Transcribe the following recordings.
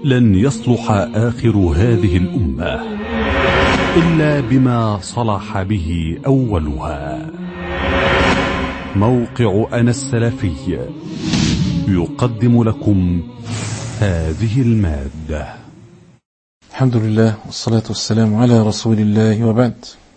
لن يصلح آخر هذه الأمة إلا بما صلح به أولها. موقع أنا السلفي يقدم لكم هذه المادة. الحمد لله والصلاة والسلام على رسول الله، وبعد.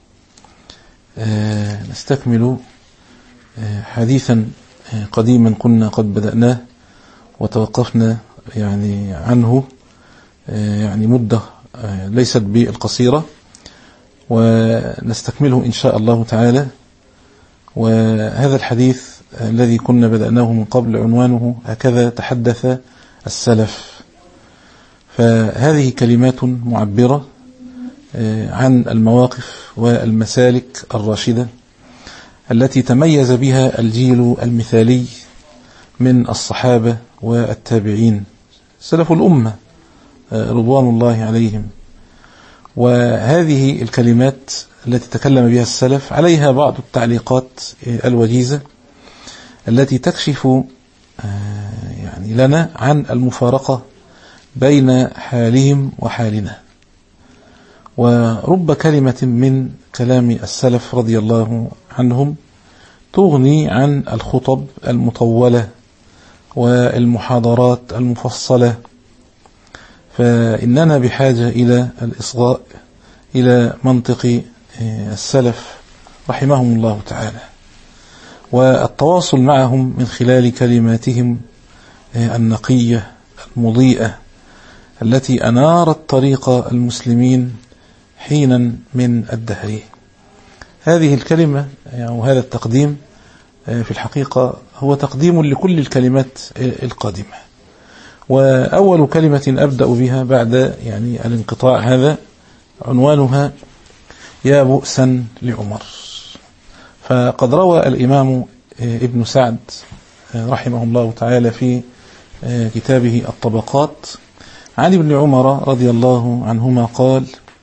نستكمل حديثا قديما كنا قد بدأناه وتوقفنا عنه مدة ليست بالقصيرة، ونستكمله إن شاء الله تعالى. وهذا الحديث الذي كنا بدأناه من قبل عنوانه هكذا تحدث السلف. فهذه كلمات معبرة عن المواقف والمسالك الراشدة التي تميز بها الجيل المثالي من الصحابة والتابعين سلف الأمة رضوان الله عليهم. وهذه الكلمات التي تكلم بها السلف عليها بعض التعليقات الوجيزة التي تكشف لنا عن المفارقة بين حالهم وحالنا. ورب كلمة من كلام السلف رضي الله عنهم تغني عن الخطب المطولة والمحاضرات المفصلة، فإننا بحاجة إلى الإصغاء إلى منطق السلف رحمهم الله تعالى، والتواصل معهم من خلال كلماتهم النقية المضيئة التي أنارت طريق المسلمين حينا من الدهر. هذه الكلمة وهذا التقديم في الحقيقة هو تقديم لكل الكلمات القادمة. وأول كلمة أبدأ بها بعد الانقطاع هذا عنوانها يا بؤسا لعمر. فقد روى الإمام ابن سعد رحمه الله تعالى في كتابه الطبقات عن ابن عمر رضي الله عنهما قال: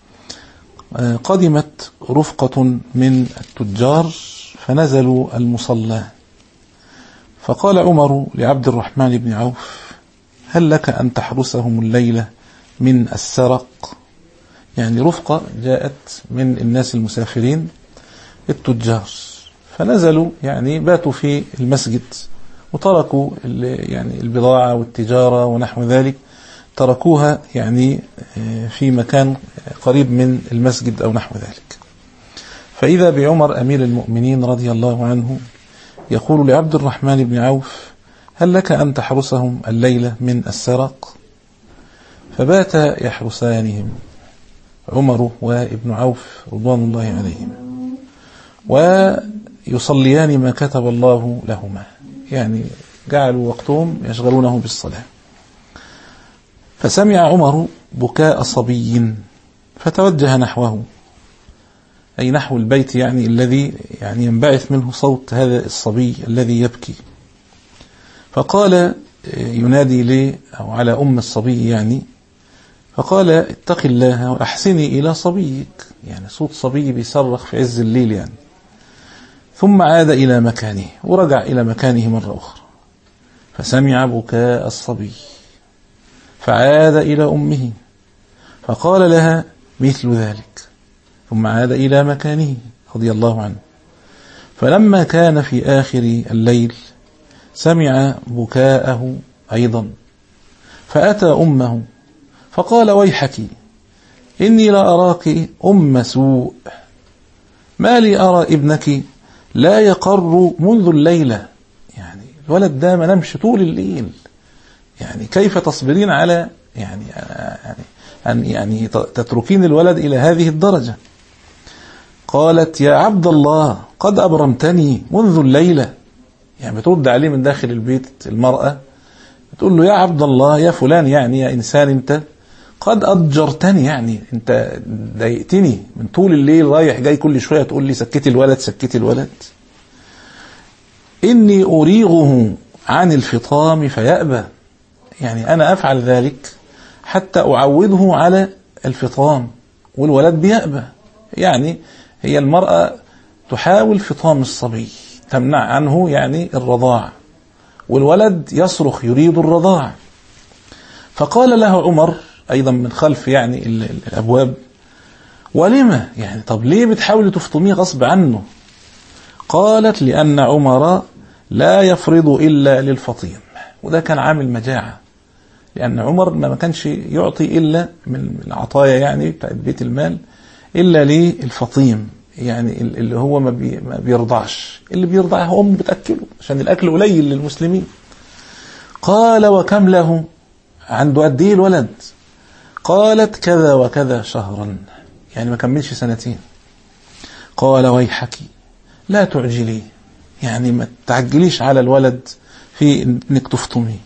قدمت رفقة من التجار فنزلوا المصلى، فقال عمر لعبد الرحمن بن عوف: هل لك أن تحرسهم الليلة من السرق؟ رفقة جاءت من الناس المسافرين التجار، فنزلوا باتوا في المسجد وتركوا البضاعة والتجارة ونحو ذلك، تركوها في مكان قريب من المسجد أو نحو ذلك. فإذا بعمر أمير المؤمنين رضي الله عنه يقول لعبد الرحمن بن عوف: هل لك أن تحرسهم الليلة من السرق؟ فبات يحرسانهم عمر وابن عوف رضوان الله عليهم، ويصليان ما كتب الله لهما، جعلوا وقتهم يشغلونه بالصلاة. فسمع عمر بكاء صبي فتوجه نحوه، أي نحو البيت الذي ينبعث منه صوت هذا الصبي الذي يبكي. فقال ينادي لي أو على أم الصبي فقال: اتق الله وأحسني إلى صبيك، صوت صبي بيصرخ في عز الليل ثم عاد إلى مكانه ورجع إلى مكانه مرة أخرى، فسمع بكاء الصبي فعاد إلى أمه فقال لها مثل ذلك، ثم عاد إلى مكانه رضي الله عنه. فلما كان في آخر الليل سمع بكاءه أيضا، فأتى أمه فقال: ويحك، إني لا أراك أم سوء، ما لي أرى ابنك لا يقر منذ الليلة. الولد ده ما نمش طول الليل، كيف تصبرين على أن تتركين الولد إلى هذه الدرجة؟ قالت: يا عبد الله قد أبرمتني منذ الليلة. بترد عليه من داخل البيت المرأة، بتقول له: يا عبد الله، يا فلان، يا إنسان، أنت قد أضجرتني، أنت ضايقتني من طول الليل رايح جاي، كل شوية تقول لي سكتي الولد سكتي الولد. إني أريغه عن الفطام فيأبى، أنا أفعل ذلك حتى أعوده على الفطام والولد بيأبى. هي المرأة تحاول فطام الصبي، تمنع عنه الرضاع، والولد يصرخ يريد الرضاع. فقال له عمر أيضا من خلف يعني الأبواب: ولما يعني طب ليه بتحاولي تفطميه غصب عنه؟ قالت: لأن عمر لا يفرض إلا للفطيم. وده كان عامل مجاعة، لأن عمر ما كانش يعطي إلا من العطايا يعني بتاعت بيت المال إلا للفطيم، يعني اللي هو ما بيرضعش، اللي بيرضع هو أمه بتأكله عشان الأكل قليل للمسلمين. قال: وكم له؟ عنده قد إيه الولد؟ قالت: كذا وكذا شهرا، يعني ما كملش سنتين. قال: ويحك لا تعجلي، يعني ما تعجليش على الولد في انك تفطمي.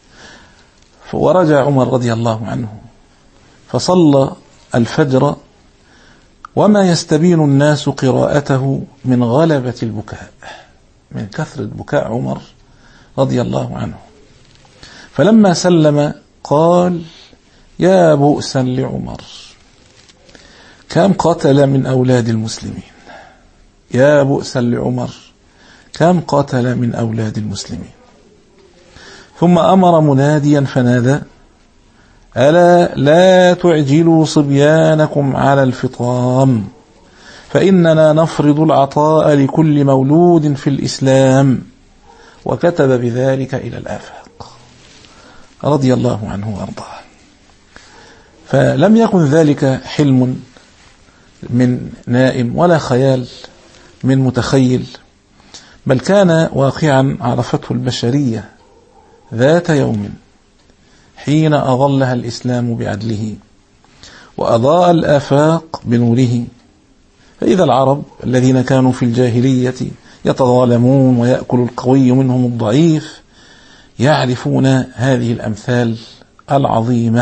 ورجع عمر رضي الله عنه فصلى الفجر وما يستبين الناس قراءته من غلبة البكاء، من كثرة بكاء عمر رضي الله عنه. فلما سلم قال: يا بؤسا لعمر، كم قتل من أولاد المسلمين، يا بؤسا لعمر، كم قتل من أولاد المسلمين. ثم أمر مناديا فنادى: ألا لا تعجلوا صبيانكم على الفطام، فإننا نفرض العطاء لكل مولود في الإسلام. وكتب بذلك إلى الآفاق رضي الله عنه وأرضاه. فلم يكن ذلك حلم من نائم ولا خيال من متخيل، بل كان واقعا عرفته البشرية ذات يوم حين أظلها الإسلام بعدله وأضاء الآفاق بنوره. فإذا العرب الذين كانوا في الجاهلية يتظالمون ويأكل القوي منهم الضعيف يعرفون هذه الأمثال العظيمة.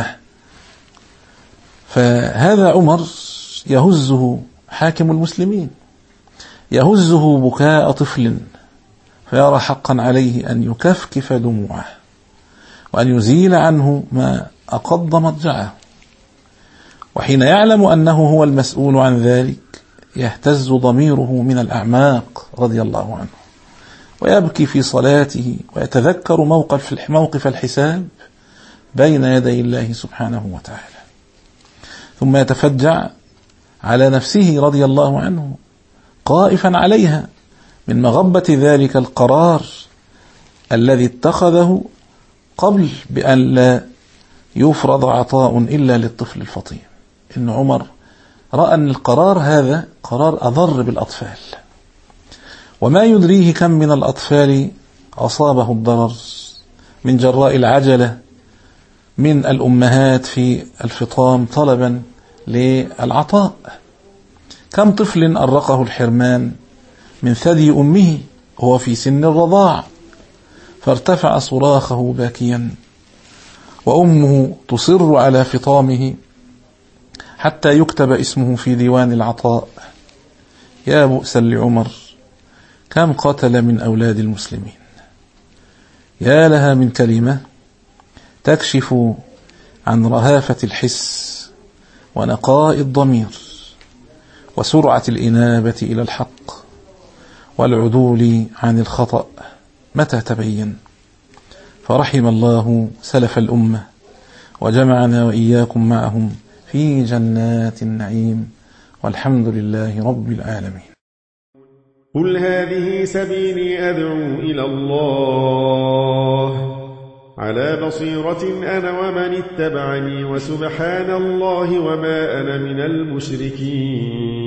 فهذا عمر يهزه حاكم المسلمين، يهزه بكاء طفل، فيرى حقا عليه أن يكفكف دموعه وأن يزيل عنه ما أقض مضجعه. وحين يعلم أنه هو المسؤول عن ذلك يهتز ضميره من الأعماق رضي الله عنه، ويبكي في صلاته ويتذكر موقف الحساب بين يدي الله سبحانه وتعالى. ثم يتفجع على نفسه رضي الله عنه قائفا عليها من مغبة ذلك القرار الذي اتخذه قبل بأن لا يفرض عطاء إلا للطفل الفطيم. إن عمر رأى أن القرار هذا قرار أضر بالأطفال، وما يدريه كم من الأطفال أصابه الضرر من جراء العجلة من الأمهات في الفطام طلبا للعطاء. كم طفل أرقه الحرمان من ثدي أمه وهو في سن الرضاع، فارتفع صراخه باكيا، وأمه تصر على فطامه حتى يكتب اسمه في ديوان العطاء. يا بؤسا لعمر، كم قتل من أولاد المسلمين. يا لها من كلمة تكشف عن رهافة الحس ونقاء الضمير وسرعة الإنابة إلى الحق والعدول عن الخطأ متى تبين. فرحم الله سلف الأمة وجمعنا وإياكم معهم في جنات النعيم، والحمد لله رب العالمين. قل هذه سبيلي أدعو إلى الله على بصيرة أنا ومن اتبعني، وسبحان الله وما أنا من المشركين.